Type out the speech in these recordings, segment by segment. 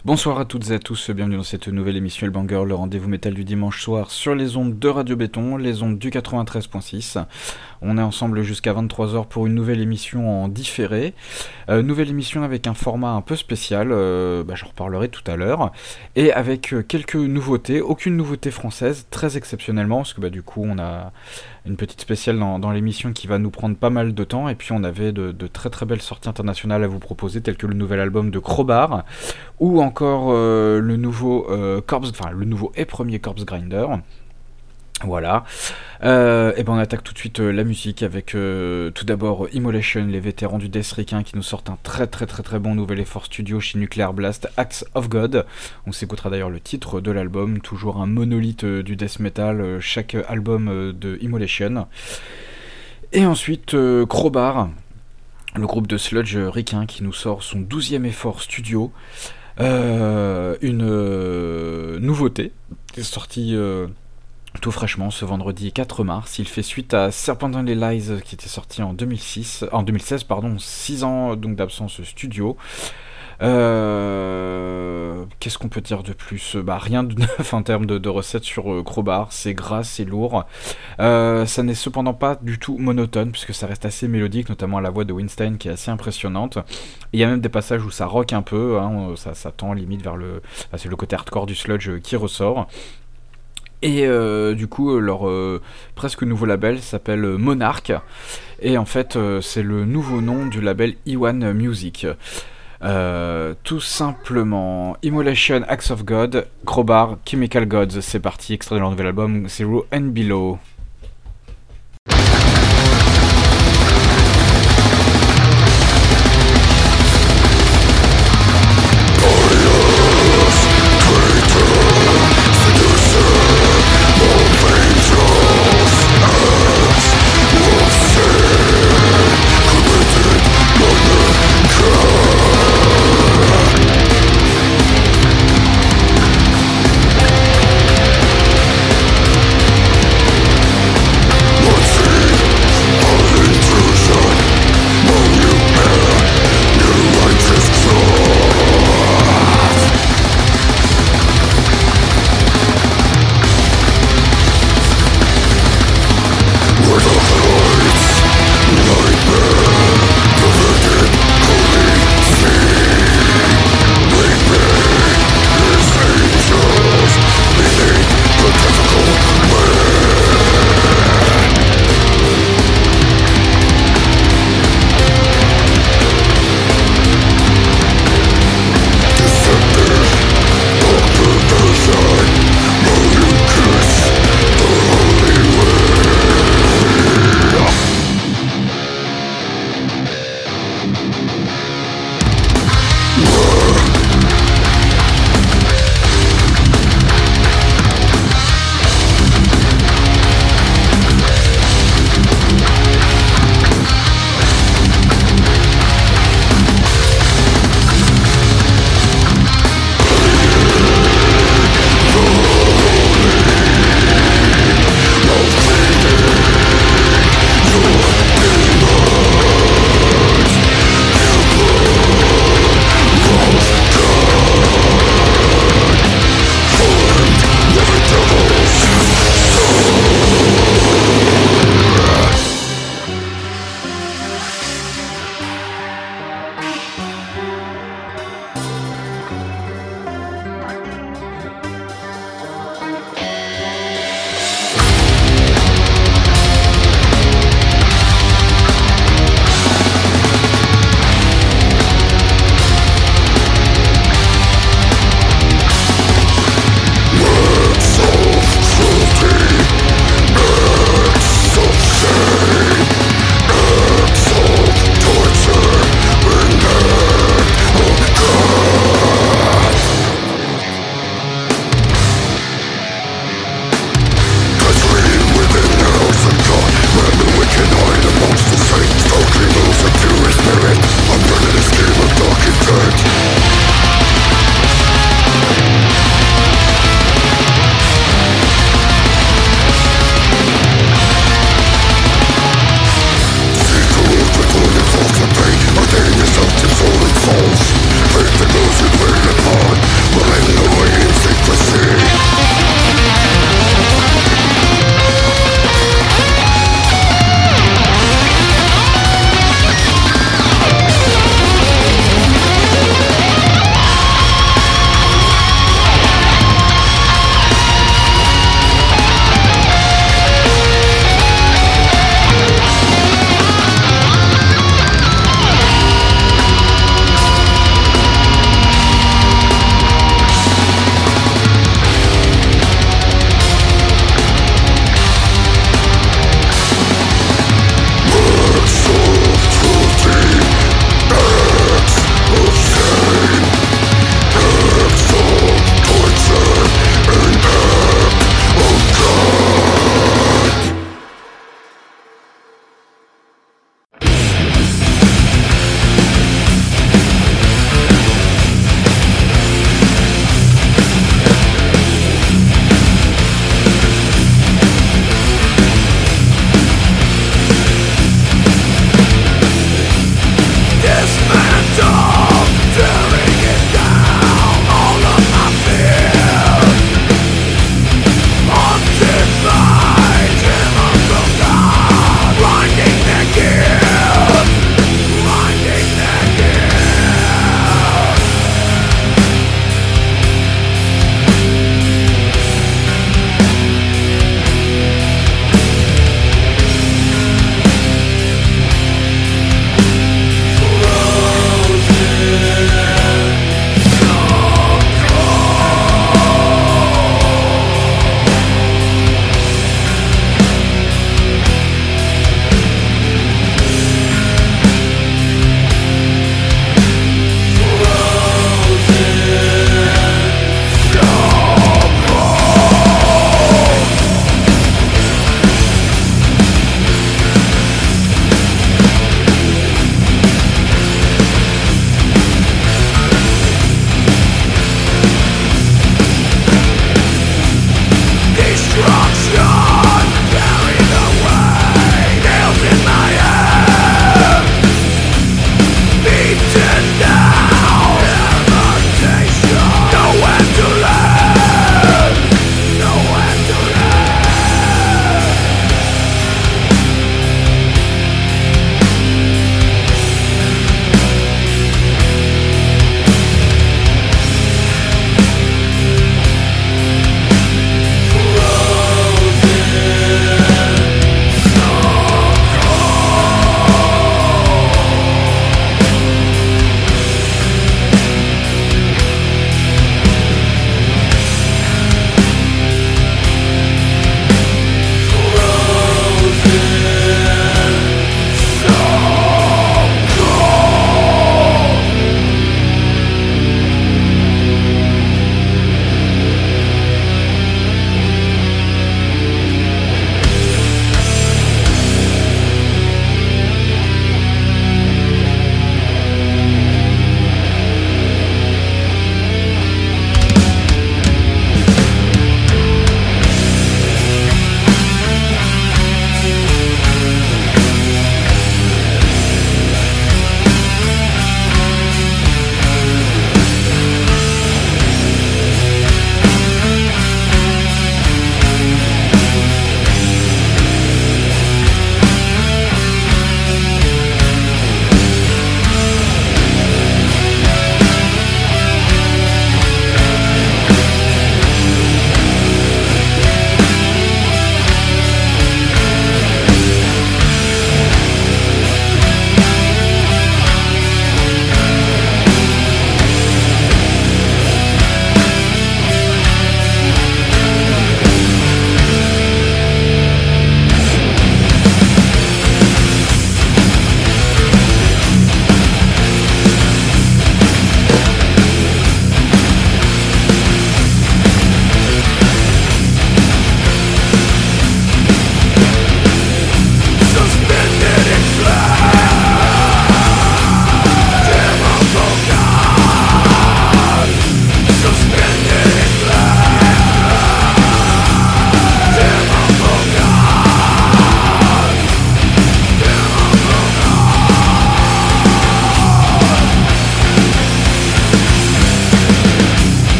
Bonsoir à toutes et à tous, bienvenue dans cette nouvelle émission Hellbanger, le rendez-vous métal du dimanche soir sur les ondes de Radio Béton, les ondes du 93.6. On est ensemble jusqu'à 23h pour une nouvelle émission en différé. Nouvelle émission avec un format un peu spécial, j'en reparlerai tout à l'heure. Et avec quelques nouveautés, aucune nouveauté française, très exceptionnellement, parce que du coup on a une petite spéciale dans l'émission qui va nous prendre pas mal de temps. Et puis on avait de très très belles sorties internationales à vous proposer, telles que le nouvel album de Crowbar, ou encore le nouveau et premier Corpse Grinder. Voilà. Et on attaque tout de suite la musique avec tout d'abord Immolation, les vétérans du death ricain qui nous sortent un très très très très bon nouvel effort studio chez Nuclear Blast, Acts of God. On s'écoutera d'ailleurs le titre de l'album, toujours un monolithe du death metal, chaque album de Immolation. Et ensuite Crowbar, le groupe de sludge ricain qui nous sort son 12e effort studio. Une nouveauté qui est sortie tout fraîchement ce vendredi 4 mars. Il fait suite à Serpentine Lies qui était sorti en 2016, 6 ans donc d'absence studio. Qu'est-ce qu'on peut dire de plus ? Rien de neuf en termes de recettes sur Crowbar, c'est gras, c'est lourd. Ça n'est cependant pas du tout monotone, puisque ça reste assez mélodique, notamment à la voix de Weinstein qui est assez impressionnante. Il y a même des passages où ça rock un peu, ça tend limite vers c'est le côté hardcore du sludge qui ressort. Et du coup, leur presque nouveau label s'appelle Monarch, et en fait, c'est le nouveau nom du label E1 Music. Tout simplement, Immolation, Acts of God, Crowbar, Chemical Gods, c'est parti, extrait de leur nouvel album Zero and Below.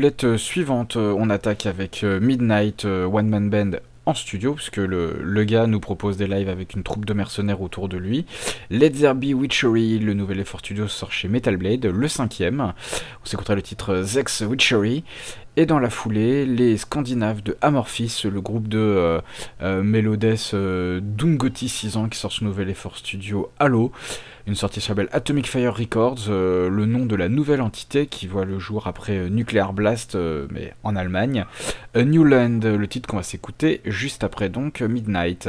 doublette suivante, on attaque avec Midnight One Man Band en studio, puisque le gars nous propose des lives avec une troupe de mercenaires autour de lui. Let There Be Witchery, le nouvel effort studio sort chez Metal Blade, le 5e. On s'écoutera le titre Zex Witchery. Et dans la foulée, les Scandinaves de Amorphis, le groupe de Melodeath Doomgothi 6 ans qui sort son nouvel effort studio Halo. Une sortie sur le label Atomic Fire Records, le nom de la nouvelle entité qui voit le jour après Nuclear Blast, mais en Allemagne. A New Land, le titre qu'on va s'écouter juste après donc Midnight.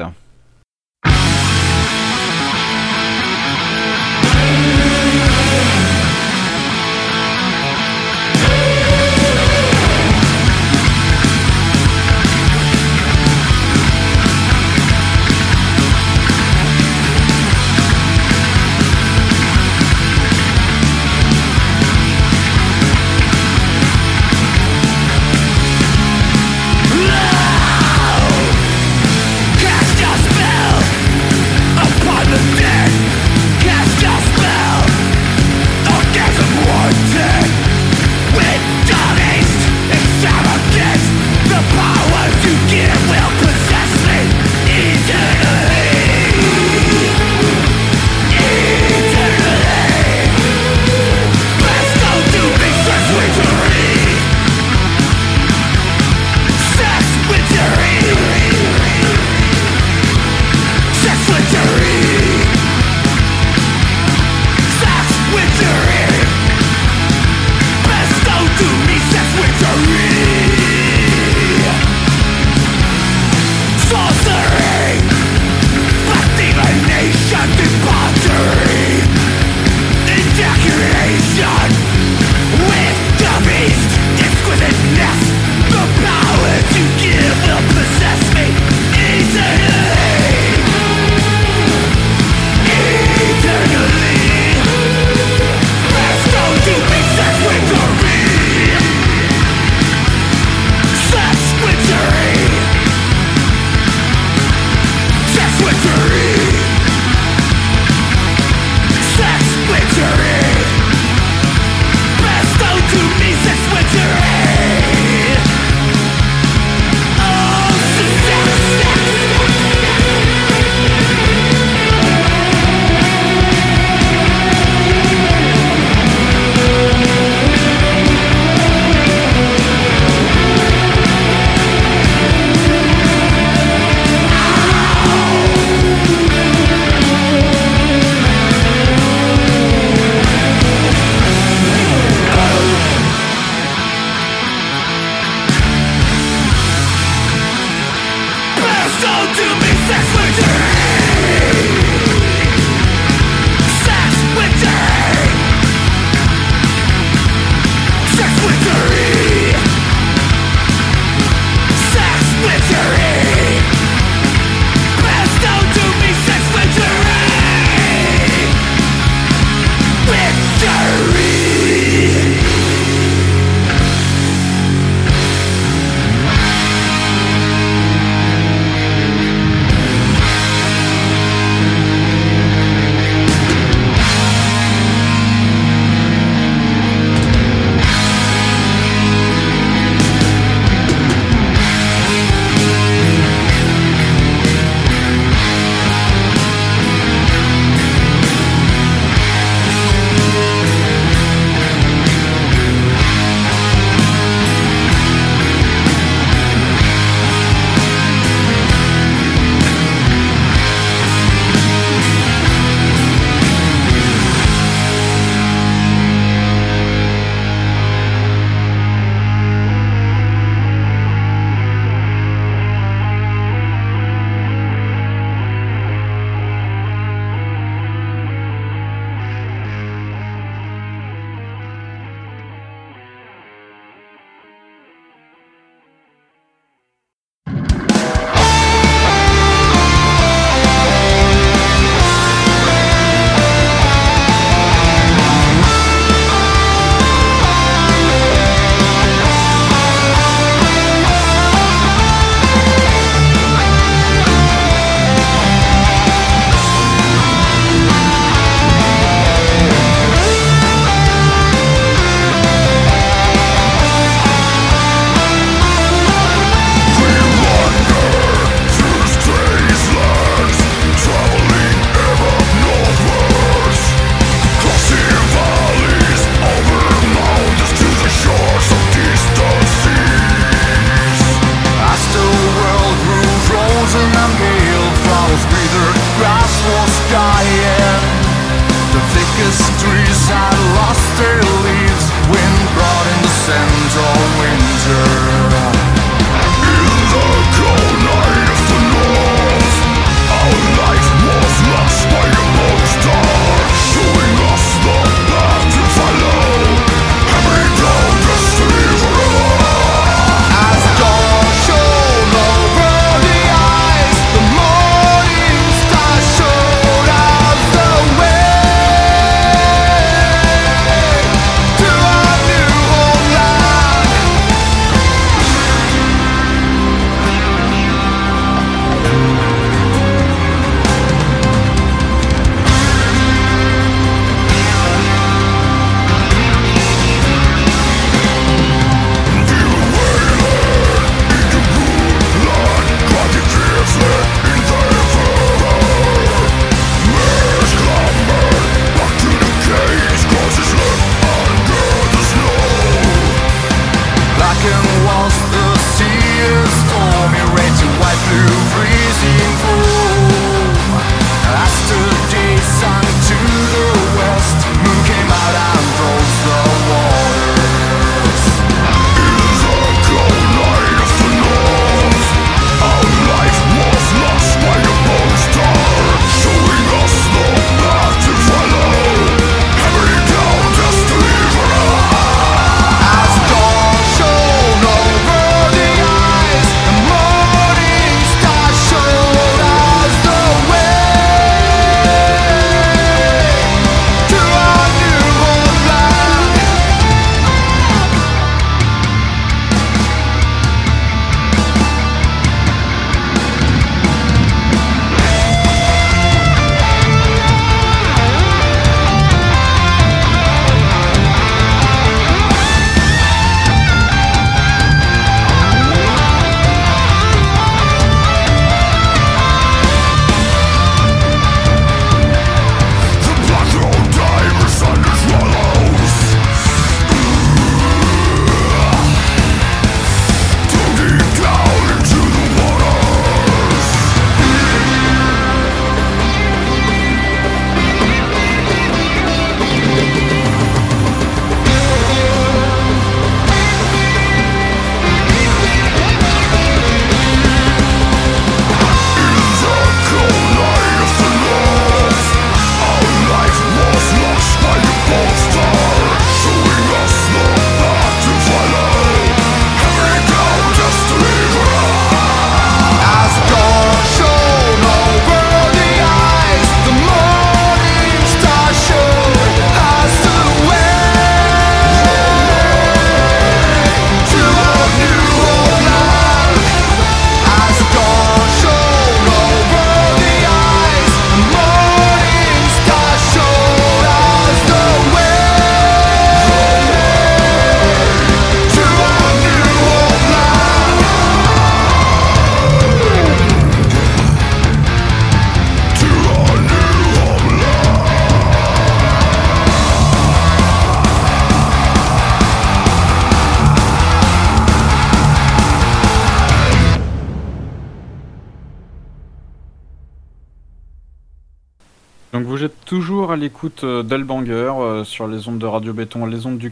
Donc vous êtes toujours à l'écoute d'Hellbanger sur les ondes de Radio Béton, les ondes du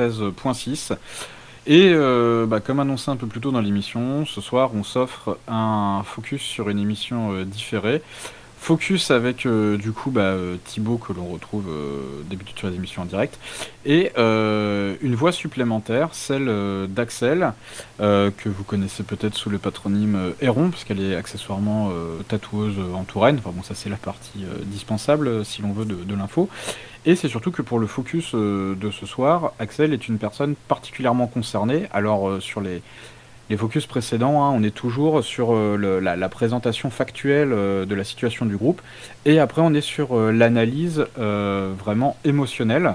93.6. Et comme annoncé un peu plus tôt dans l'émission, ce soir on s'offre un focus sur une émission différée. Focus avec Thibaut que l'on retrouve d'habitude sur les émissions en direct et une voix supplémentaire, celle d'Axel que vous connaissez peut-être sous le patronyme Héron puisqu'elle est accessoirement tatoueuse en Touraine. Enfin bon, ça c'est la partie dispensable si l'on veut de l'info. Et c'est surtout que pour le focus de ce soir, Axel est une personne particulièrement concernée. Alors sur les focus précédents, on est toujours sur la présentation factuelle de la situation du groupe, et après on est sur l'analyse vraiment émotionnelle,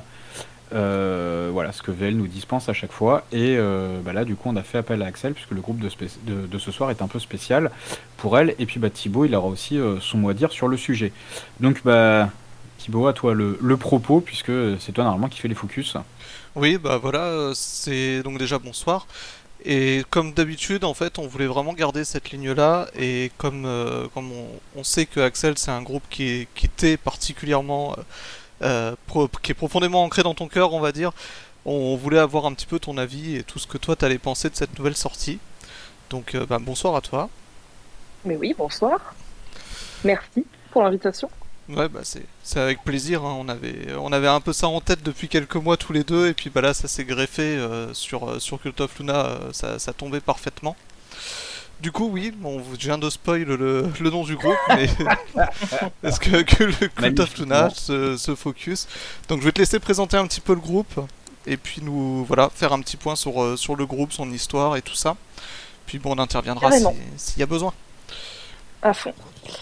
ce que VL nous dispense à chaque fois, et là du coup on a fait appel à Axel, puisque le groupe de ce soir est un peu spécial pour elle, et puis Thibaut il aura aussi son mot à dire sur le sujet. Donc Thibaut, à toi le propos, puisque c'est toi normalement qui fais les focus. Oui, c'est donc déjà bonsoir. Et comme d'habitude, en fait, on voulait vraiment garder cette ligne-là. Et comme on sait que Axel, c'est un groupe qui t'est particulièrement, qui est profondément ancré dans ton cœur, on va dire, on voulait avoir un petit peu ton avis et tout ce que toi t'allais penser de cette nouvelle sortie. Donc, bonsoir à toi. Mais oui, bonsoir. Merci pour l'invitation. Ouais, c'est avec plaisir, hein. On avait un peu ça en tête depuis quelques mois tous les deux, et puis là ça s'est greffé sur Cult of Luna, ça tombait parfaitement. Du coup, oui, je viens de spoil le nom du groupe, mais est-ce que le Cult of Luna se focus. Donc je vais te laisser présenter un petit peu le groupe, et puis nous faire un petit point sur le groupe, son histoire et tout ça. Puis on interviendra s'il y a besoin. À fond.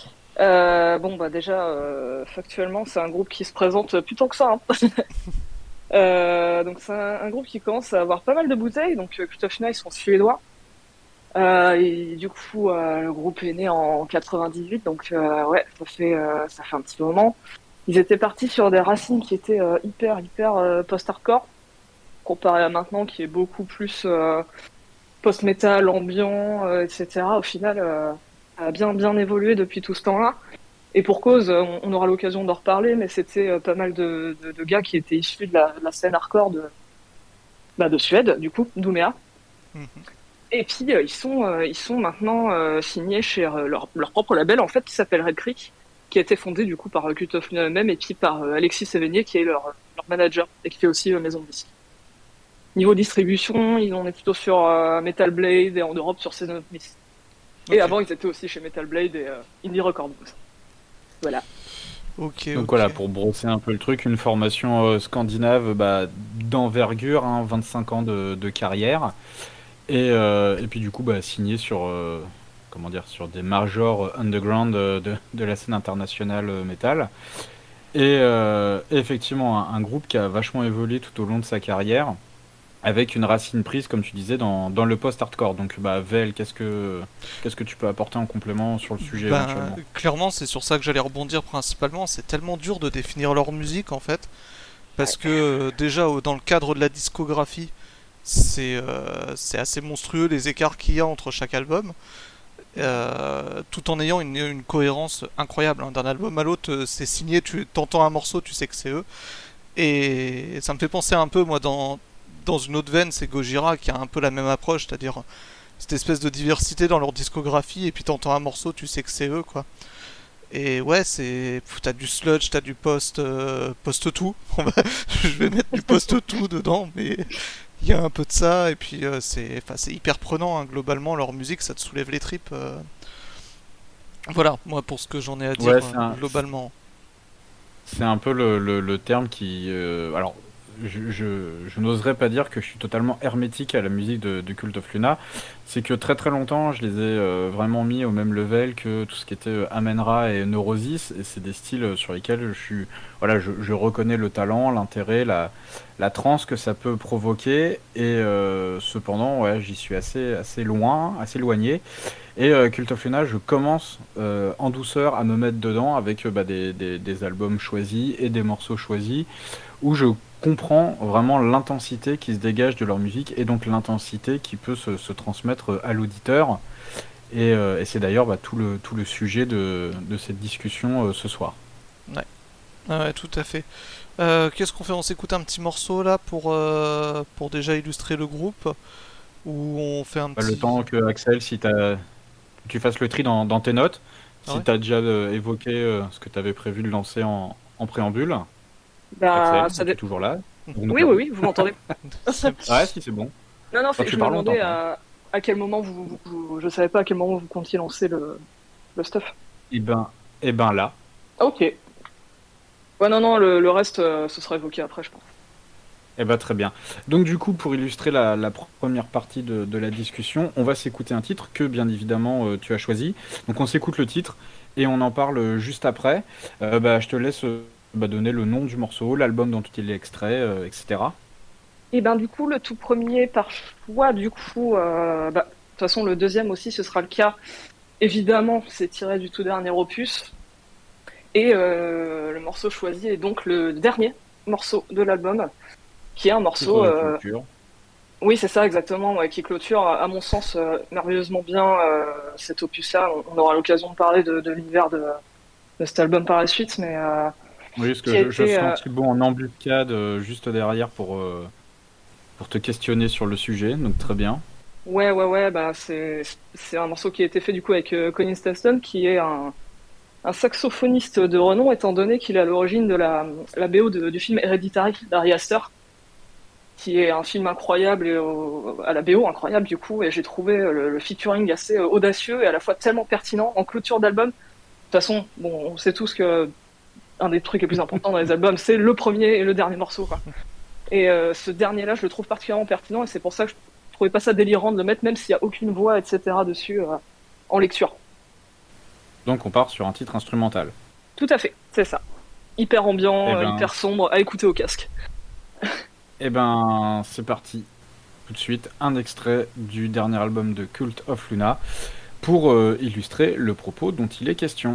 Déjà, factuellement, c'est un groupe qui se présente plus tant que ça. Donc c'est un groupe qui commence à avoir pas mal de bouteilles. Donc Cult of Luna, ils sont suédois. Et du coup, le groupe est né en 98. Donc ça fait un petit moment. Ils étaient partis sur des racines qui étaient hyper post-hardcore, comparé à maintenant qui est beaucoup plus post-metal, ambiant, etc. Au final, a bien évolué depuis tout ce temps-là. Et pour cause, on aura l'occasion d'en reparler, mais c'était pas mal de gars qui étaient issus de la scène hardcore de Suède, du coup, d'Ouméa. Mhm. Et puis ils sont maintenant signés chez leur propre label en fait qui s'appelle Red Creek, qui a été fondé du coup par Cult of Luna eux-mêmes et puis par Alexis Sévigné qui est leur manager et qui fait aussi maison de disque. Niveau distribution, on est plutôt sur Metal Blade et en Europe sur Season of Mist. Et avant ils étaient aussi chez Metal Blade et Indie Records. Voilà. Ok. Donc voilà, pour brosser un peu le truc, une formation scandinave d'envergure, 25 ans de carrière. Et puis du coup, signé sur, sur des majors underground de la scène internationale métal. Et effectivement, un groupe qui a vachement évolué tout au long de sa carrière, avec une racine prise, comme tu disais, dans le post-hardcore. Donc, Vel, qu'est-ce que tu peux apporter en complément sur le sujet éventuellement ? Clairement, c'est sur ça que j'allais rebondir principalement. C'est tellement dur de définir leur musique en fait, parce que déjà dans le cadre de la discographie, c'est assez monstrueux les écarts qu'il y a entre chaque album, tout en ayant une cohérence incroyable. D'un album à l'autre, c'est signé, tu t'entends un morceau, tu sais que c'est eux. Et ça me fait penser un peu, moi, dans une autre veine, c'est Gojira qui a un peu la même approche, c'est-à-dire cette espèce de diversité dans leur discographie, et puis t'entends un morceau, tu sais que c'est eux, quoi. Et ouais, t'as du sludge, t'as du post-tout. Je vais mettre du post-tout dedans, mais il y a un peu de ça, et puis c'est hyper prenant, globalement, leur musique, ça te soulève les tripes. Voilà, moi, pour ce que j'en ai à dire, globalement. C'est un peu le terme qui... alors, je n'oserais pas dire que je suis totalement hermétique à la musique de Cult of Luna. C'est que très très longtemps, je les ai vraiment mis au même level que tout ce qui était Amen-Ra et Neurosis. Et c'est des styles sur lesquels je reconnais le talent, l'intérêt, la transe que ça peut provoquer. Et cependant, j'y suis assez loin, assez éloigné. Et Cult of Luna, je commence en douceur à me mettre dedans avec des albums choisis et des morceaux choisis où je comprends vraiment l'intensité qui se dégage de leur musique et donc l'intensité qui peut se transmettre à l'auditeur. Et c'est d'ailleurs tout le sujet de cette discussion ce soir. Ouais, tout à fait. Qu'est-ce qu'on fait ? On s'écoute un petit morceau là pour déjà illustrer le groupe ? Ou on fait un petit... Le temps que Axel, si tu fasses le tri dans tes notes, si tu as déjà évoqué ce que tu avais prévu de lancer en préambule. Axel, tu es toujours là ? Oui, vous m'entendez. Ouais, si c'est bon. Non, je me demandais à quel moment je savais pas à quel moment vous comptiez lancer le stuff. Eh ben là. Ok. Ouais, non, le reste, ce sera évoqué après, je pense. Eh ben très bien. Donc du coup, pour illustrer la première partie de la discussion, on va s'écouter un titre que bien évidemment tu as choisi. Donc on s'écoute le titre et on en parle juste après. Je te laisse donner le nom du morceau, l'album dont il est extrait, etc. Et du coup, le tout premier par choix, de toute façon le deuxième aussi, ce sera le cas. Évidemment, c'est tiré du tout dernier opus. Et le morceau choisi est donc le dernier morceau de l'album, qui est un morceau... Oui, c'est ça, exactement, qui clôture, à mon sens, merveilleusement bien cet opus-là. On aura l'occasion de parler de l'univers de cet album par la suite, mais... oui, parce que je sens Thibaut en embuscade juste derrière pour te questionner sur le sujet, donc très bien. Ouais, c'est un morceau qui a été fait du coup avec Colin Stetson, qui est un saxophoniste de renom, étant donné qu'il est à l'origine de la BO du film Hereditary d'Ari Aster, qui est un film incroyable et à la BO incroyable du coup, et j'ai trouvé le featuring assez audacieux et à la fois tellement pertinent en clôture d'album. De toute façon, on sait tous que un des trucs les plus importants dans les albums, c'est le premier et le dernier morceau, quoi. Et ce dernier-là, je le trouve particulièrement pertinent, et c'est pour ça que je trouvais pas ça délirant de le mettre, même s'il n'y a aucune voix, etc. dessus, en lecture. Donc on part sur un titre instrumental. Tout à fait, c'est ça. Hyper ambiant, hyper sombre, à écouter au casque. C'est parti. Tout de suite, un extrait du dernier album de Cult of Luna pour illustrer le propos dont il est question.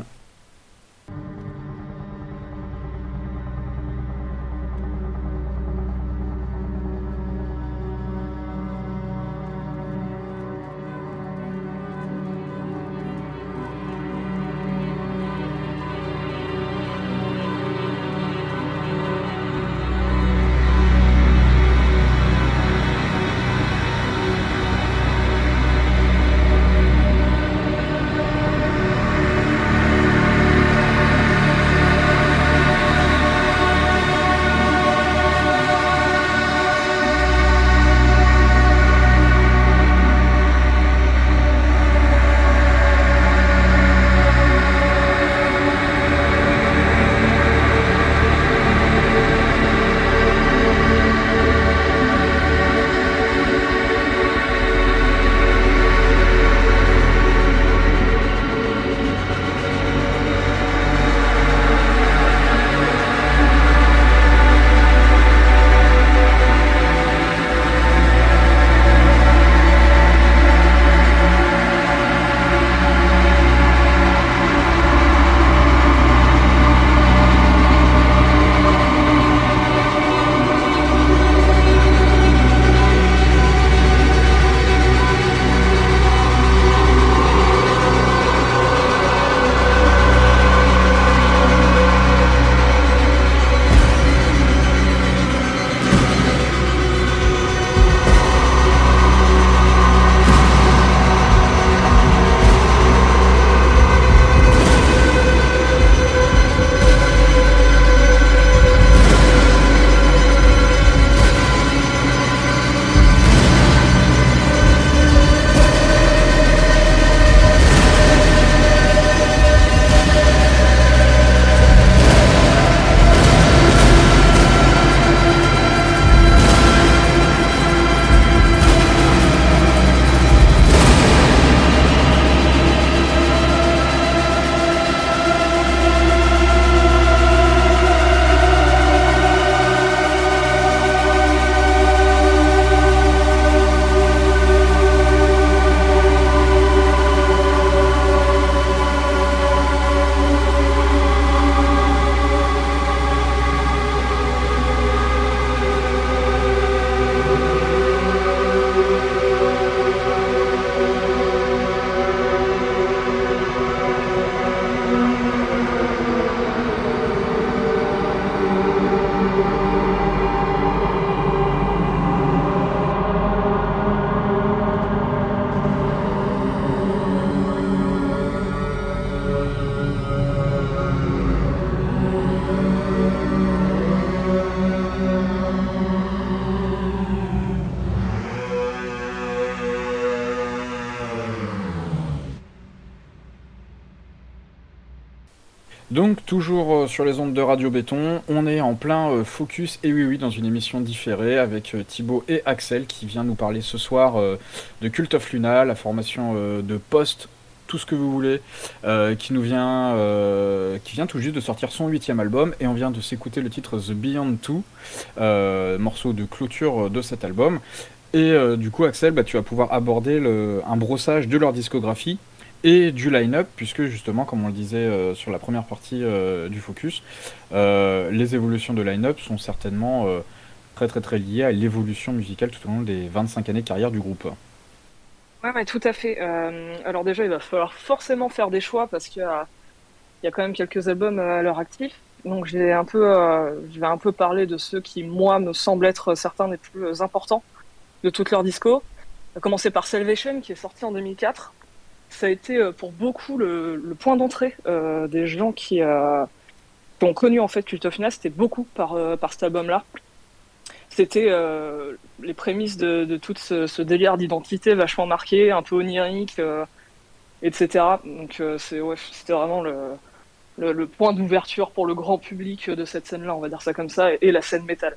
Donc, toujours sur les ondes de Radio Béton, on est en plein focus, et oui, dans une émission différée avec Thibaut et Axel qui vient nous parler ce soir de Cult of Luna, la formation de Post, tout ce que vous voulez, qui vient tout juste de sortir son 8e album, et on vient de s'écouter le titre The Beyond Two, morceau de clôture de cet album. Et du coup, Axel, tu vas pouvoir aborder un brossage de leur discographie et du line-up, puisque justement, comme on le disait sur la première partie du focus, les évolutions de line-up sont certainement très très très liées à l'évolution musicale tout au long des 25 années de carrière du groupe. Ouais, tout à fait. Alors déjà, il va falloir forcément faire des choix parce qu'il y a quand même quelques albums à leur actif. Donc je vais un peu parler de ceux qui, moi, me semblent être certains des plus importants de toute leur disco. On va commencer par Salvation, qui est sorti en 2004. Ça a été pour beaucoup le point d'entrée des gens qui ont connu en fait Cult of Luna. C'était beaucoup par cet album-là. C'était les prémices de tout ce délire d'identité vachement marqué, un peu onirique, etc. Donc c'était vraiment le point d'ouverture pour le grand public de cette scène-là, on va dire ça comme ça, et la scène métal.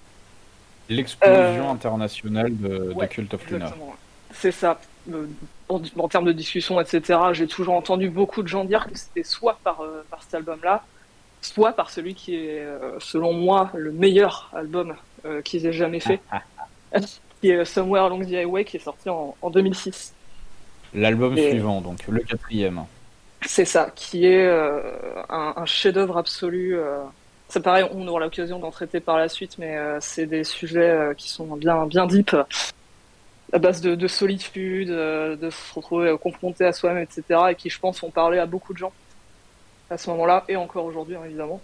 L'explosion internationale de Cult of Luna. Exactement. C'est ça. En termes de discussion, etc., j'ai toujours entendu beaucoup de gens dire que c'était soit par cet album-là, soit par celui qui est, selon moi, le meilleur album qu'ils aient jamais fait, qui est Somewhere Along the Highway, qui est sorti en 2006. L'album suivant, donc le 4e. C'est ça, qui est un chef-d'œuvre absolu. C'est pareil, on aura l'occasion d'en traiter par la suite, mais c'est des sujets qui sont bien deep, à base de solitude, de se retrouver confronté à soi-même, etc., et qui, je pense, ont parlé à beaucoup de gens à ce moment-là, et encore aujourd'hui, hein, évidemment.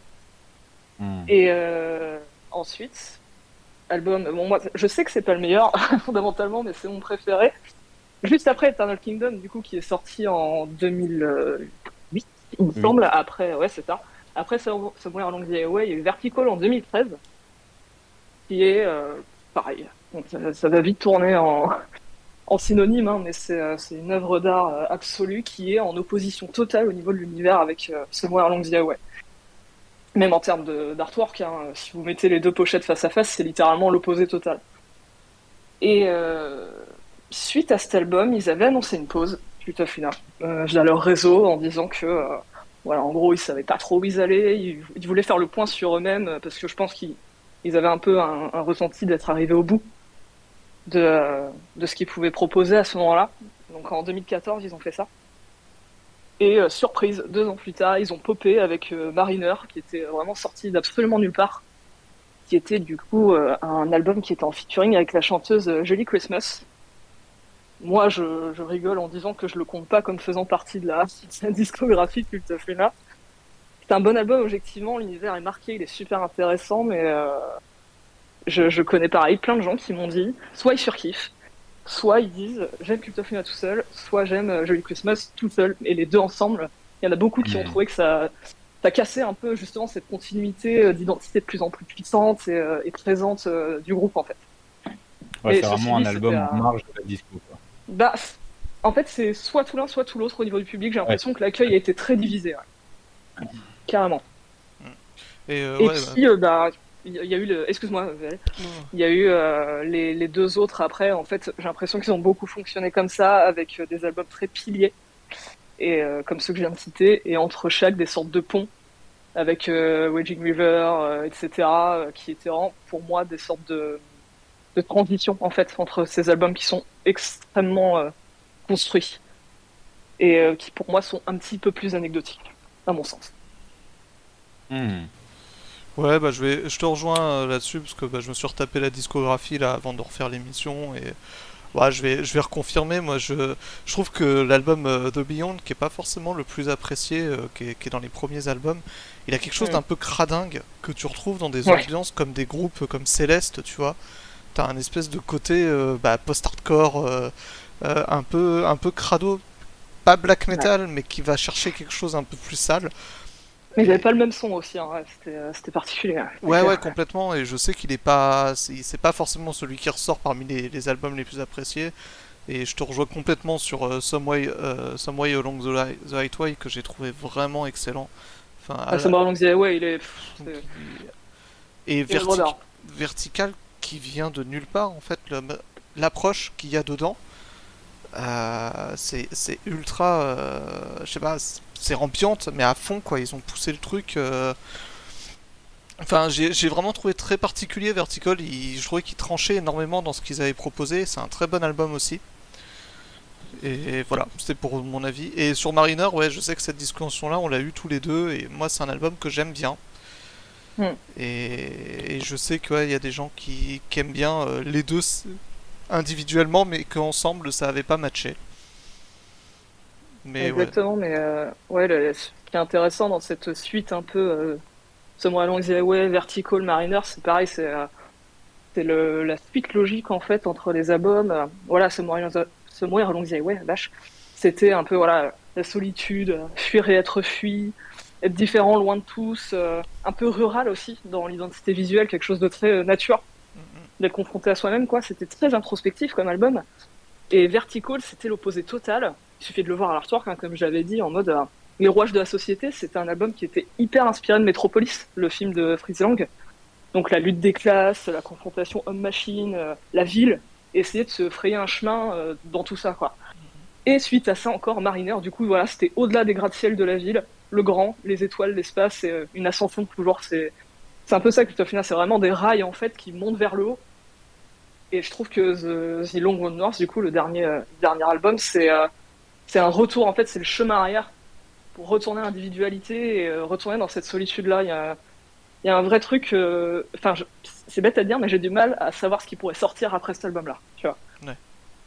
Et ensuite, album... Bon, moi, je sais que c'est pas le meilleur, fondamentalement, mais c'est mon préféré. Juste après Eternal Kingdom, du coup, qui est sorti en 2008, il me semble, après... Ouais, c'est ça. Après Somewhere Along the Highway, il y a eu Vertical en 2013, qui est pareil. Donc, ça va vite tourner en synonyme, hein, mais c'est une œuvre d'art absolue qui est en opposition totale au niveau de l'univers avec Somewhere Along the Highway. Même en termes d'artwork, hein, si vous mettez les deux pochettes face à face, c'est littéralement l'opposé total. Et suite à cet album, ils avaient annoncé une pause, Cult of Luna, via leur réseau, en disant que, voilà, en gros, ils savaient pas trop où ils allaient, ils voulaient faire le point sur eux-mêmes, parce que je pense qu'ils avaient un peu un ressenti d'être arrivés au bout de ce qu'ils pouvaient proposer à ce moment-là. Donc en 2014, ils ont fait ça. Et surprise, 2 ans plus tard, ils ont popé avec Mariner, qui était vraiment sorti d'absolument nulle part, qui était du coup un album qui était en featuring avec la chanteuse Jolie Christmas. Moi, je rigole en disant que je le compte pas comme faisant partie de la discographie Cult of Luna. C'est un bon album, objectivement, l'univers est marqué, il est super intéressant, mais je connais pareil plein de gens qui m'ont dit, soit ils surkiffent, soit ils disent j'aime Cult of Luna tout seul, soit j'aime Jolie Christmas tout seul, et les deux ensemble. Il y en a beaucoup qui ont trouvé que ça cassait un peu justement cette continuité d'identité de plus en plus puissante et présente du groupe en fait. Ouais, c'est vraiment un album en marge de la disco, quoi. Bah, en fait, c'est soit tout l'un, soit tout l'autre au niveau du public. J'ai l'impression que l'accueil a été très divisé, ouais. Carrément. Et puis, il y a eu excuse-moi, il y a eu les deux autres après. En fait, j'ai l'impression qu'ils ont beaucoup fonctionné comme ça, avec des albums très piliers, et comme ceux que je viens de citer, et entre chaque des sortes de ponts, avec Waging River, etc., qui étaient pour moi des sortes de transition en fait entre ces albums qui sont extrêmement construits et qui pour moi sont un petit peu plus anecdotiques à mon sens. Ouais, je te rejoins là-dessus parce que je me suis retapé la discographie là avant de refaire l'émission et ouais, je vais reconfirmer. Moi, je trouve que l'album The Beyond, qui est pas forcément le plus apprécié, qui est dans les premiers albums, il a quelque chose d'un peu cradingue que tu retrouves dans des ambiances comme des groupes comme Céleste, tu vois. T'as un espèce de côté post-hardcore un peu crado, pas black metal, mais qui va chercher quelque chose un peu plus sale. Mais il avait pas le même son aussi, hein. C'était particulier. Ouais, complètement. Et je sais c'est pas forcément celui qui ressort parmi les albums les plus appréciés. Et je te rejoins complètement sur Some Way Along the Highway que j'ai trouvé vraiment excellent. Enfin, Samurai Long the Highway, il est. Et Il est redard. vertical qui vient de nulle part en fait. L'approche qu'il y a dedans, c'est ultra, je sais pas, c'est rampiante, mais à fond quoi. Ils ont poussé le truc. Enfin, j'ai vraiment trouvé très particulier Vertical. Je trouvais qu'ils tranchaient énormément dans ce qu'ils avaient proposé. C'est un très bon album aussi. Et voilà, c'était pour mon avis. Et sur Mariner, ouais, je sais que cette discussion-là, on l'a eu tous les deux. Et moi, c'est un album que j'aime bien. Hmm. Et je sais qu'il y a des gens qui aiment bien les deux individuellement, mais qu'ensemble, ça avait pas matché. Mais ouais. Exactement, mais ouais, ce qui est intéressant dans cette suite un peu Samurai Long the Highway, Vertical, Mariner, c'est pareil, c'est la suite logique en fait entre les albums. Voilà, Samurai Long the Highway, vache, c'était un peu voilà la solitude, fuir et être fui, être différent, loin de tous, un peu rural aussi dans l'identité visuelle, quelque chose de très nature, d'être confronté à soi-même quoi. C'était très introspectif comme album. Et Vertical, c'était l'opposé total. Il suffit de le voir à l'artwork, hein, comme j'avais dit, en mode Les rouages de la société. C'était un album qui était hyper inspiré de Metropolis, le film de Fritz Lang. Donc la lutte des classes, la confrontation homme-machine, la ville, et essayer de se frayer un chemin dans tout ça, quoi. Et suite à ça encore, Mariner, du coup, voilà, c'était au-delà des gratte-ciel de la ville, le grand, les étoiles, l'espace, et une ascension toujours. C'est un peu ça que Tofina, c'est vraiment des rails en fait qui montent vers le haut. Et je trouve que The Long Road North, du coup, le dernier album, c'est un retour, en fait, c'est le chemin arrière pour retourner à l'individualité et retourner dans cette solitude-là. Il y a un vrai truc, enfin, c'est bête à dire, mais j'ai du mal à savoir ce qui pourrait sortir après cet album-là, tu vois. Ouais.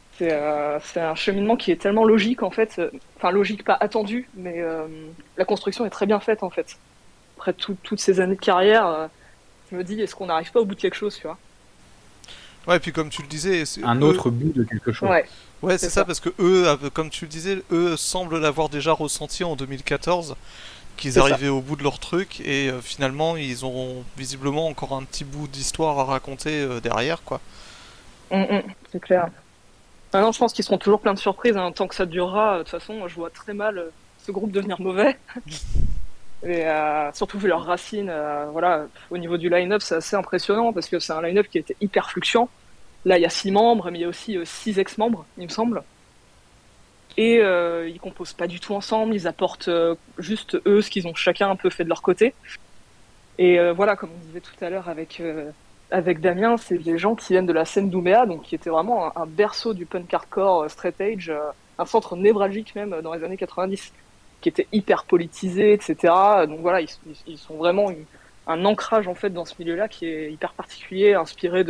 C'est un cheminement qui est tellement logique, en fait. Enfin, logique, pas attendu, mais la construction est très bien faite, en fait. Après toutes ces années de carrière, je me dis, est-ce qu'on n'arrive pas au bout de quelque chose, tu vois? Ouais, et puis comme tu le disais, Un autre bout de quelque chose. Ouais, c'est ça, parce que eux, comme tu le disais, eux semblent l'avoir déjà ressenti en 2014, qu'ils arrivaient au bout de leur truc, et finalement, ils ont visiblement encore un petit bout d'histoire à raconter derrière, quoi. C'est clair. Maintenant, je pense qu'ils seront toujours plein de surprises, hein, tant que ça durera. De toute façon, je vois très mal ce groupe devenir mauvais. Et surtout vu leurs racines, voilà, au niveau du line-up, c'est assez impressionnant parce que c'est un line-up qui était hyper fluctuant. Là, il y a 6 membres, mais il y a aussi 6 ex-membres, il me semble. Et ils composent pas du tout ensemble, ils apportent juste eux ce qu'ils ont chacun un peu fait de leur côté. Et voilà, comme on disait tout à l'heure avec Damien, c'est des gens qui viennent de la scène d'Ouméa, donc qui était vraiment un berceau du punk hardcore straight edge, un centre névralgique même dans les années 90, qui était hyper politisé, etc. Donc voilà, ils sont vraiment un ancrage en fait dans ce milieu-là qui est hyper particulier, inspiré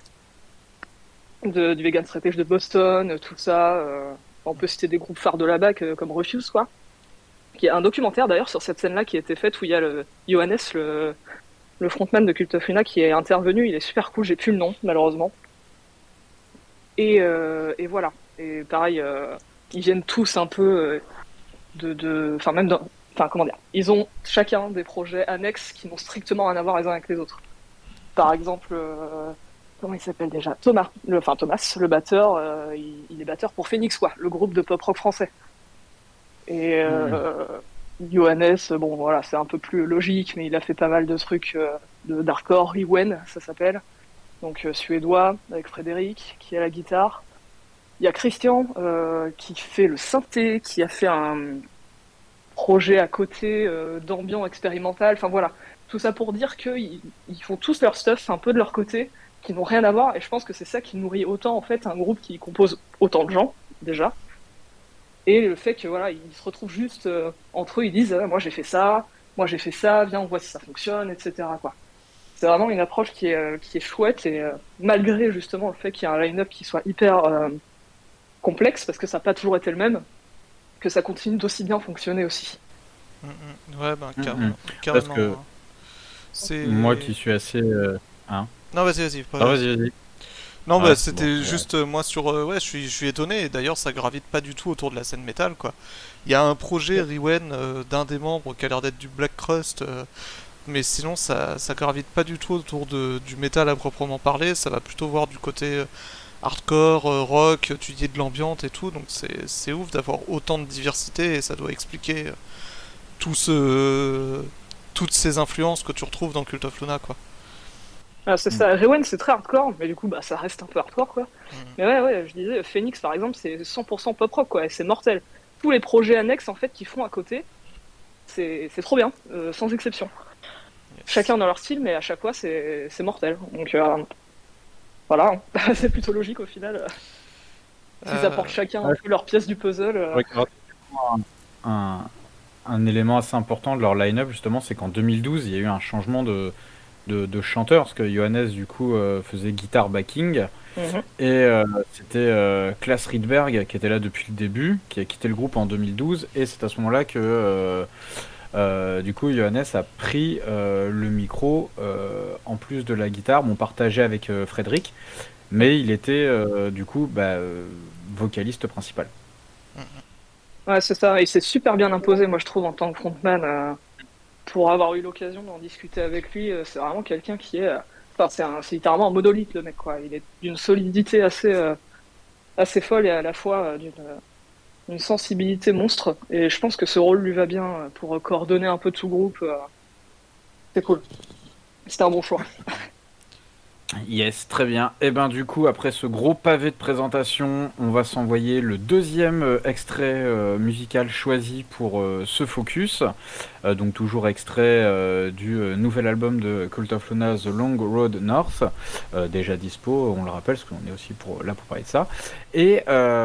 du vegan straight edge de Boston, tout ça. On peut citer des groupes phares de là-bas comme Refuse, quoi. Il y a un documentaire d'ailleurs sur cette scène-là qui a été faite où il y a le Johannes, le frontman de Cult of Luna, qui est intervenu. Il est super cool, j'ai plus le nom malheureusement. Et voilà. Et pareil, ils viennent tous un peu enfin même enfin comment dire, ils ont chacun des projets annexes qui n'ont strictement rien à voir les uns avec les autres. Par exemple, comment il s'appelle déjà, Thomas, le batteur, il est batteur pour Phoenix, quoi, le groupe de pop rock français. Et Johannes, bon voilà, c'est un peu plus logique, mais il a fait pas mal de trucs de d'hardcore, Iwen, ça s'appelle, donc suédois, avec Frédéric qui est à la guitare. Il y a Christian qui fait le synthé, qui a fait un projet à côté d'ambiance expérimental. Enfin voilà, tout ça pour dire qu'ils font tous leur stuff un peu de leur côté, qui n'ont rien à voir. Et je pense que c'est ça qui nourrit autant en fait un groupe qui compose autant de gens déjà. Et le fait que voilà, ils se retrouvent juste entre eux, ils disent moi j'ai fait ça, viens on voit si ça fonctionne, etc. quoi. C'est vraiment une approche qui est chouette et malgré justement le fait qu'il y ait un line-up qui soit hyper complexe parce que ça n'a pas toujours été le même, que ça continue d'aussi bien fonctionner aussi. Ouais, ben carrément. Parce que c'est... moi qui suis assez... Non, vas-y. vas-y. Non, bah c'était juste moi sur... ouais, je suis étonné, et d'ailleurs ça gravite pas du tout autour de la scène métal, quoi. Il y a un projet Riwen d'un des membres qui a l'air d'être du Black Crust, mais sinon ça gravite pas du tout autour du métal à proprement parler, ça va plutôt voir du côté hardcore, rock, tu dis de l'ambiance et tout, donc c'est ouf d'avoir autant de diversité, et ça doit expliquer tout ce toutes ces influences que tu retrouves dans Cult of Luna, quoi. Ah, c'est ça, Rewen c'est très hardcore, mais du coup ça reste un peu hardcore quoi. Mais ouais, je disais, Phoenix par exemple c'est 100% pop rock quoi, et c'est mortel. Tous les projets annexes en fait qu'ils font à côté, c'est trop bien, sans exception. Yes. Chacun dans leur style, mais à chaque fois c'est mortel. Donc voilà, c'est plutôt logique au final. S'ils apportent chacun un peu leur pièce du puzzle. Un élément assez important de leur line-up justement, c'est qu'en 2012 il y a eu un changement de chanteur, parce que Johannes du coup faisait guitare backing, et c'était Klaas Rydberg qui était là depuis le début, qui a quitté le groupe en 2012, et c'est à ce moment-là que du coup Johannes a pris le micro en plus de la guitare, partagé avec Frédéric, mais il était du coup vocaliste principal. Ouais, c'est ça, il s'est super bien imposé moi je trouve en tant que frontman. Pour avoir eu l'occasion d'en discuter avec lui, c'est vraiment quelqu'un qui est... Enfin, c'est littéralement un monolithe, le mec, quoi. Il est d'une solidité assez folle et à la fois d'une sensibilité monstre. Et je pense que ce rôle lui va bien pour coordonner un peu tout le groupe. C'est cool. C'était un bon choix. Yes, très bien. Et ben du coup, après ce gros pavé de présentation, on va s'envoyer le deuxième extrait musical choisi pour ce focus. Donc toujours extrait du nouvel album de Cult of Luna, The Long Road North, déjà dispo, on le rappelle, parce qu'on est aussi là pour parler de ça. Et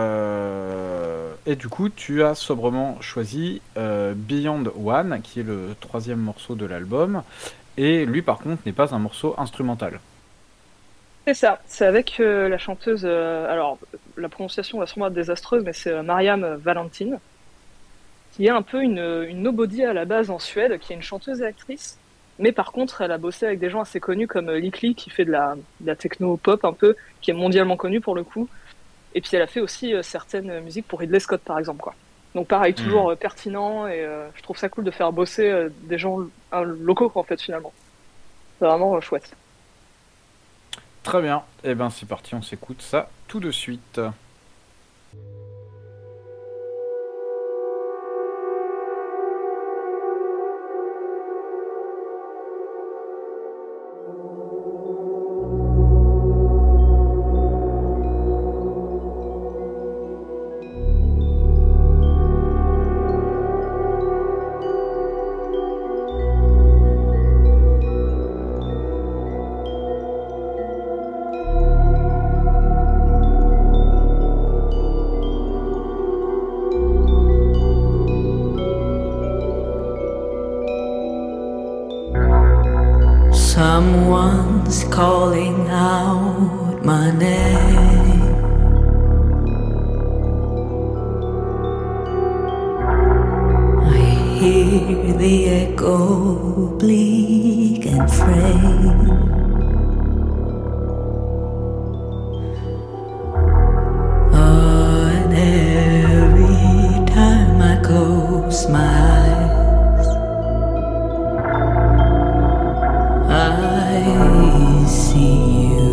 du coup, tu as sobrement choisi Beyond One, qui est le troisième morceau de l'album. Et lui, par contre, n'est pas un morceau instrumental. C'est ça, c'est avec la chanteuse, alors la prononciation va sûrement être désastreuse, mais c'est Mariam Valentine, qui est un peu une nobody à la base en Suède, qui est une chanteuse et actrice, mais par contre elle a bossé avec des gens assez connus comme Likli, qui fait de la techno-pop un peu, qui est mondialement connue pour le coup, et puis elle a fait aussi certaines musiques pour Ridley Scott par exemple, quoi. Donc pareil, toujours pertinent, et je trouve ça cool de faire bosser des gens locaux en fait finalement. C'est vraiment chouette. Très bien, et ben c'est parti, on s'écoute ça tout de suite. Someone's calling out my name. I hear the echo bleak and frail. Oh, and every time I close my eyes, I see you.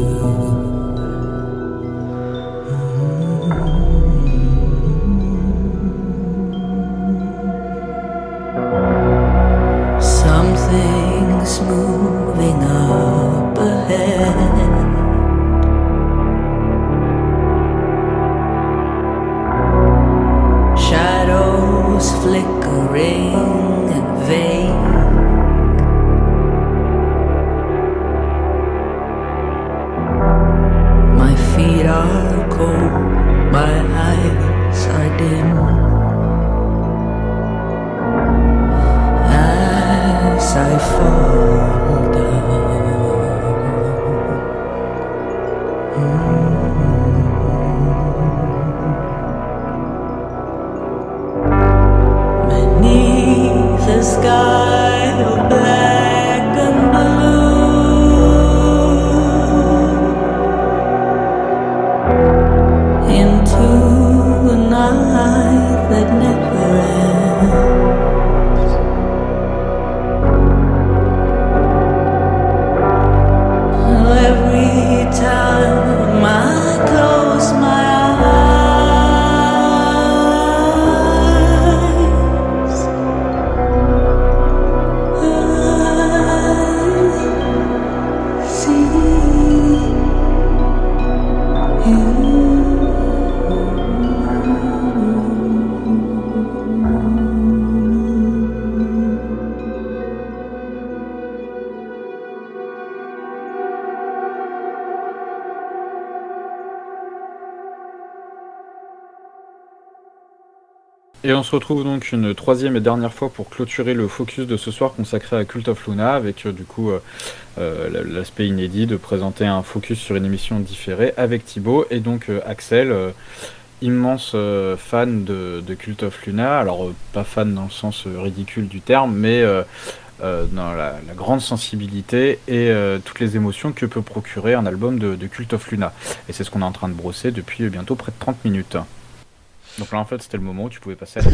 Something's moving up ahead. Shadows flickering and vague. My feet are cold, my eyes are dim. As I fall down, beneath the sky of black and blue, into a night that never ends. Every time I close my eyes, Et on se retrouve donc une troisième et dernière fois pour clôturer le focus de ce soir consacré à Cult of Luna, avec l'aspect inédit de présenter un focus sur une émission différée avec Thibaut et donc Axel, immense fan de Cult of Luna, alors pas fan dans le sens ridicule du terme, mais dans la grande sensibilité et toutes les émotions que peut procurer un album de Cult of Luna. Et c'est ce qu'on est en train de brosser depuis bientôt près de 30 minutes. Donc là, en fait, c'était le moment où tu pouvais passer à la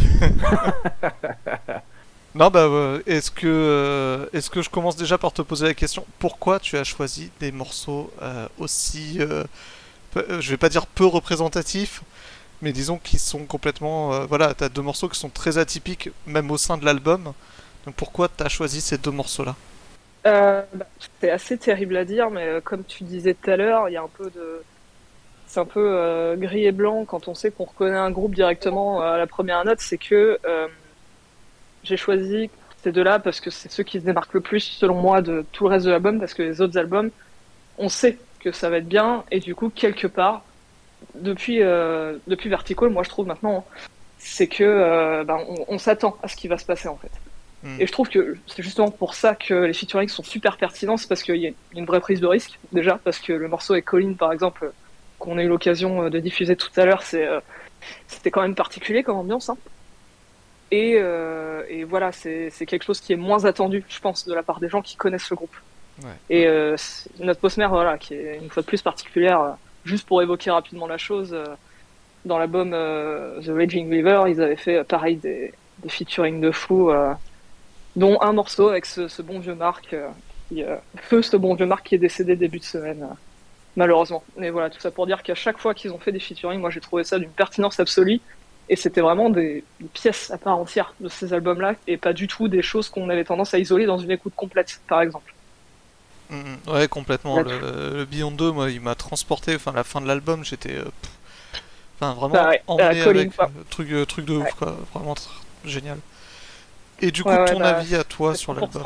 suite. Non, est-ce que je commence déjà par te poser la question, pourquoi tu as choisi des morceaux aussi, je vais pas dire peu représentatifs, mais disons qu'ils sont complètement, voilà, t'as deux morceaux qui sont très atypiques, même au sein de l'album. Donc pourquoi t'as choisi ces deux morceaux-là? C'est assez terrible à dire, mais comme tu disais tout à l'heure, il y a un peu de... C'est un peu gris et blanc quand on sait qu'on reconnaît un groupe directement à la première note. C'est que j'ai choisi ces deux-là parce que c'est ceux qui se démarquent le plus, selon moi, de tout le reste de l'album, parce que les autres albums, on sait que ça va être bien, et du coup, quelque part, depuis Vertical, moi je trouve maintenant, c'est que on s'attend à ce qui va se passer en fait. Et je trouve que c'est justement pour ça que les featurings sont super pertinents, c'est parce qu'il y a une vraie prise de risque, déjà, parce que le morceau avec Colin, par exemple, qu'on a eu l'occasion de diffuser tout à l'heure, c'était quand même particulier comme ambiance. Hein. Et voilà, c'est quelque chose qui est moins attendu, je pense, de la part des gens qui connaissent le groupe. Ouais. Et notre postmère, voilà, qui est une fois de plus particulière, juste pour évoquer rapidement la chose, dans l'album The Raging River, ils avaient fait pareil des featurings de fou, dont un morceau avec ce bon vieux Marc, ce bon vieux Marc qui est décédé début de semaine. Malheureusement. Mais voilà, tout ça pour dire qu'à chaque fois qu'ils ont fait des featuring, moi j'ai trouvé ça d'une pertinence absolue. Et c'était vraiment des pièces à part entière de ces albums-là, et pas du tout des choses qu'on avait tendance à isoler dans une écoute complète, par exemple. Ouais, complètement. Le Beyond 2, moi, il m'a transporté. Enfin, la fin de l'album, j'étais vraiment emmené avec truc de ouf, quoi. Vraiment génial. Et du coup, ton avis à toi sur l'album?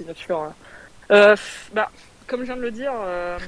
Comme je viens de le dire...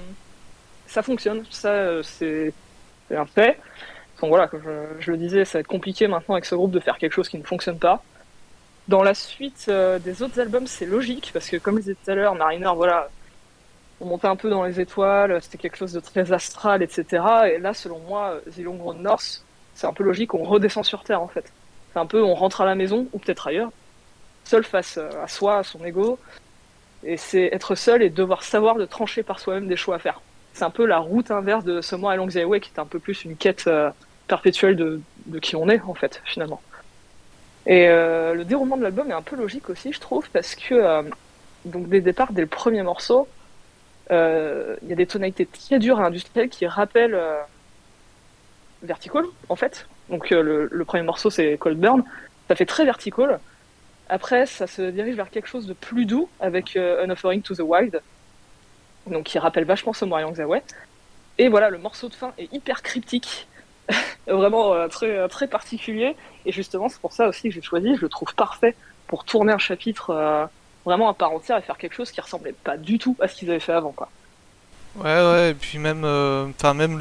ça fonctionne, ça c'est un fait. Donc voilà, comme je le disais, ça va être compliqué maintenant avec ce groupe de faire quelque chose qui ne fonctionne pas. Dans la suite des autres albums, c'est logique, parce que comme je disais tout à l'heure, Mariner, voilà, on montait un peu dans les étoiles, c'était quelque chose de très astral, etc. Et là, selon moi, The Long Road North, c'est un peu logique, on redescend sur Terre en fait. C'est un peu, on rentre à la maison, ou peut-être ailleurs, seul face à soi, à son ego. Et c'est être seul et devoir savoir de trancher par soi-même des choix à faire. C'est un peu la route inverse de Somewhere Along the Highway, qui est un peu plus une quête perpétuelle de qui on est, en fait, finalement. Et le déroulement de l'album est un peu logique aussi, je trouve, parce que, donc dès le départ, dès le premier morceau, il y a des tonalités très dures et industrielles qui rappellent Vertical, en fait. Donc le premier morceau, c'est Cold Burn. Ça fait très Vertical. Après, ça se dirige vers quelque chose de plus doux, avec An Offering to the Wild, donc qui rappelle vachement Somewhere Along the Highway. Et voilà, le morceau de fin est hyper cryptique, vraiment très, très particulier, et justement c'est pour ça aussi que j'ai choisi, je le trouve parfait pour tourner un chapitre vraiment à part entière et faire quelque chose qui ressemblait pas du tout à ce qu'ils avaient fait avant, quoi. Ouais, et puis même, même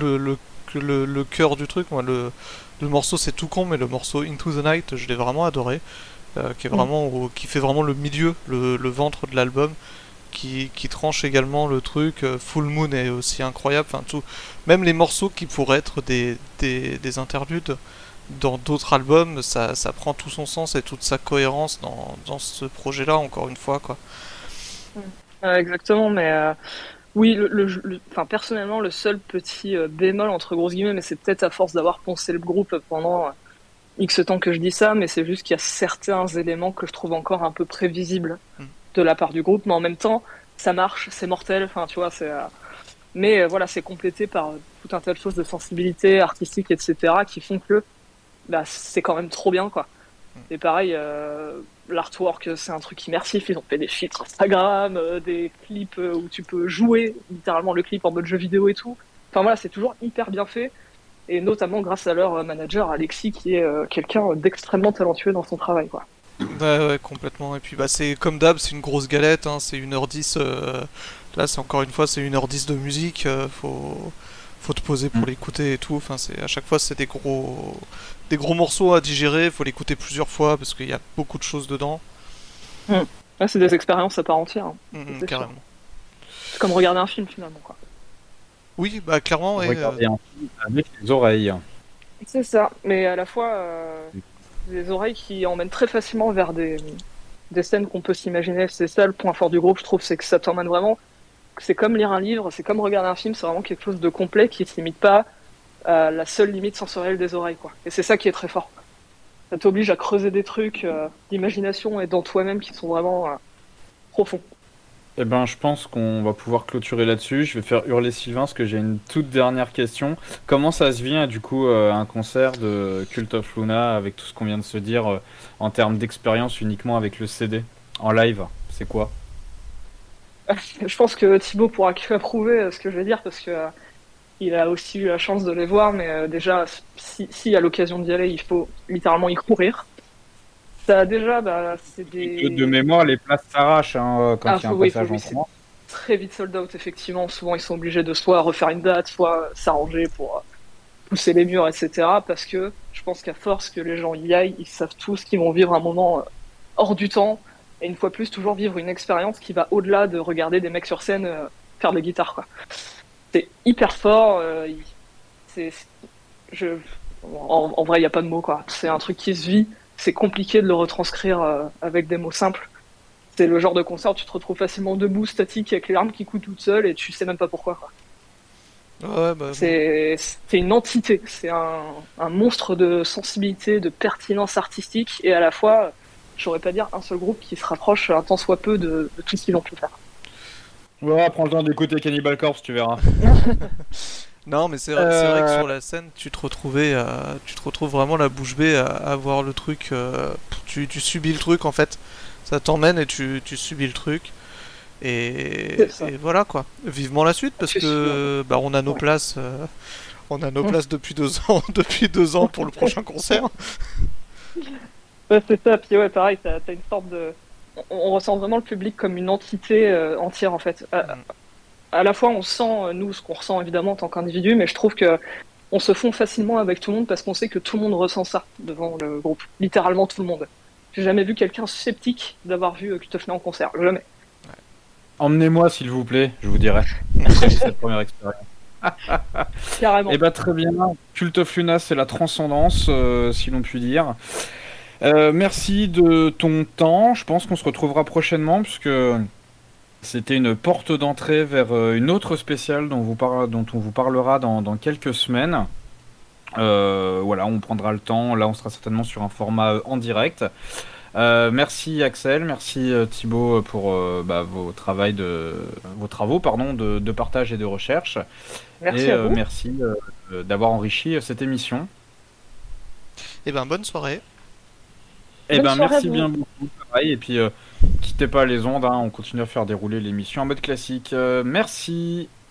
le cœur du truc, moi, le morceau c'est tout con, mais le morceau Into the Night, je l'ai vraiment adoré, qui fait vraiment le milieu, le ventre de l'album, qui tranche également le truc. Full Moon est aussi incroyable, enfin tout, même les morceaux qui pourraient être des interludes dans d'autres albums, ça prend tout son sens et toute sa cohérence dans ce projet-là, encore une fois, quoi. Exactement, mais oui, personnellement, le seul petit bémol entre grosses guillemets, mais c'est peut-être à force d'avoir poncé le groupe pendant X temps que je dis ça, mais c'est juste qu'il y a certains éléments que je trouve encore un peu prévisibles de la part du groupe, mais en même temps, ça marche, c'est mortel, enfin, tu vois, mais voilà, c'est complété par tout un tas de choses de sensibilité artistique, etc., qui font que c'est quand même trop bien, quoi. Et pareil, l'artwork, c'est un truc immersif, ils ont fait des filtres Instagram, des clips où tu peux jouer littéralement le clip en mode jeu vidéo et tout. Enfin voilà, c'est toujours hyper bien fait, et notamment grâce à leur manager Alexis, qui est quelqu'un d'extrêmement talentueux dans son travail, quoi. Ouais, complètement. Et puis c'est comme d'hab, c'est une grosse galette, hein, c'est 1h10. Là, c'est encore une fois, c'est 1h10 de musique. Faut faut te poser pour l'écouter et tout. Enfin, à chaque fois, c'est des gros morceaux à digérer. Faut l'écouter plusieurs fois parce qu'il y a beaucoup de choses dedans. Là, c'est des expériences à part entière. Carrément. C'est comme regarder un film finalement, quoi. Oui, bah clairement. Regarder un film avec les oreilles. C'est ça, mais à la fois des oreilles qui emmènent très facilement vers des scènes qu'on peut s'imaginer. C'est ça le point fort du groupe, je trouve, c'est que ça t'emmène vraiment. C'est comme lire un livre, c'est comme regarder un film, c'est vraiment quelque chose de complet qui ne se limite pas à la seule limite sensorielle des oreilles, quoi. Et c'est ça qui est très fort. Ça t'oblige à creuser des trucs d'imagination et dans toi-même qui sont vraiment profonds. Eh ben, je pense qu'on va pouvoir clôturer là-dessus. Je vais faire hurler Sylvain parce que j'ai une toute dernière question. Comment ça se vient, du coup, un concert de Cult of Luna avec tout ce qu'on vient de se dire en termes d'expérience uniquement avec le CD en live? C'est quoi? Je pense que Thibaut pourra approuver ce que je vais dire parce que il a aussi eu la chance de les voir, mais déjà, si à l'occasion d'y aller, il faut littéralement y courir. Ça déjà, c'est des... De mémoire, les places s'arrachent quand il y a un passage en courant. Très vite sold out, effectivement. Souvent, ils sont obligés de soit refaire une date, soit s'arranger pour pousser les murs, etc. Parce que je pense qu'à force que les gens y aillent, ils savent tous qu'ils vont vivre un moment hors du temps. Et une fois plus, toujours vivre une expérience qui va au-delà de regarder des mecs sur scène faire de la guitare, quoi. C'est hyper fort. En vrai, il n'y a pas de mots, quoi. C'est un truc qui se vit. C'est compliqué de le retranscrire avec des mots simples. C'est le genre de concert où tu te retrouves facilement debout, statique, avec les larmes qui coulent toutes seules et tu sais même pas pourquoi, quoi. Ouais, c'est une entité, c'est un monstre de sensibilité, de pertinence artistique et à la fois, j'aurais pas dire un seul groupe qui se rapproche un tant soit peu de tout ce qu'ils ont pu faire. Ouais, prends le temps d'écouter Cannibal Corpse, tu verras. Non, mais c'est vrai que sur la scène, tu te retrouves vraiment la bouche bée à voir le truc. Tu subis le truc en fait. Ça t'emmène et tu subis le truc. Et voilà quoi. Vivement la suite parce que on a nos places. On a nos places depuis 2 ans, pour le prochain concert. Ouais, c'est ça. Puis ouais, pareil, t'as une sorte de. On ressent vraiment le public comme une entité entière en fait. À la fois, on sent, nous, ce qu'on ressent évidemment en tant qu'individu, mais je trouve que on se fond facilement avec tout le monde parce qu'on sait que tout le monde ressent ça devant le groupe. Littéralement tout le monde. J'ai jamais vu quelqu'un sceptique d'avoir vu Cult of Luna en concert. Jamais. Ouais. Emmenez-moi, s'il vous plaît, je vous dirai. Cette première expérience. Carrément. Eh ben, très bien. Cult of Luna, c'est la transcendance, si l'on peut dire. Merci de ton temps. Je pense qu'on se retrouvera prochainement puisque c'était une porte d'entrée vers une autre spéciale dont on vous parlera dans quelques semaines. Voilà, on prendra le temps. Là, on sera certainement sur un format en direct. Merci Axel, merci Thibaut pour vos travaux de partage et de recherche. Merci à vous. Merci d'avoir enrichi cette émission. Et bonne soirée. Et merci bien beaucoup. Pareil, et puis quittez pas les ondes, on continue à faire dérouler l'émission en mode classique. Merci.